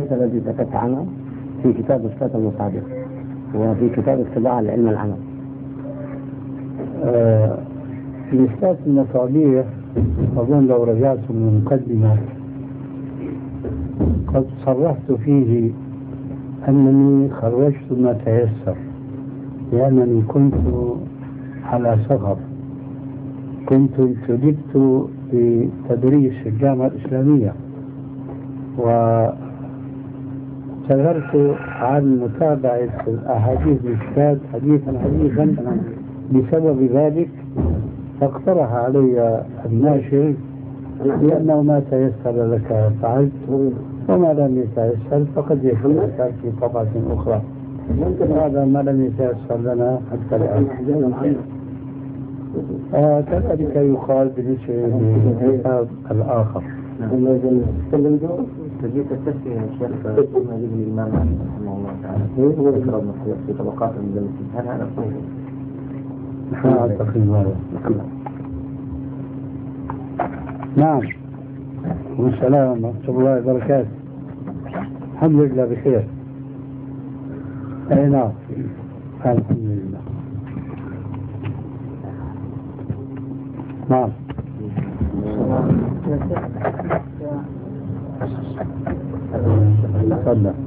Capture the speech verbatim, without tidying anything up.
المثال الذي ذكرت عنه في كتاب إثبات المصادر وفي كتاب اتباع العلم العمل. آه في إثبات المصادر أظن لو رجعت من المقدمة قد صرحت فيه أنني خرجت ما تيسر، لأنني كنت على سفر، كنت ابتدأت بتدريس في الجامعة الإسلامية وسافرت عن متابعة الأحاديث بالكتاب حديثا حديثا بسبب ذلك، فاقترح علي الناشر لأنه ما تيسر لك فعلت، وما لم يتيسر فقد يتيسر في طبعة أخرى. هذا ما لم يتيسر لنا حتى الآن. آه كذلك يقال بالنسبة للكتاب الآخر. تجيب التسمية يا شيخ ثم يجيب الإمام رحمه الله تعالى هو ذكر في طبقات المدلسين، هل هذا صحيح؟ نحن أعتقد هذا. نعم. والسلام ورحمة الله وبركاته. الحمد لله بخير. أي نعم. الحمد لله. نعم. تفضل.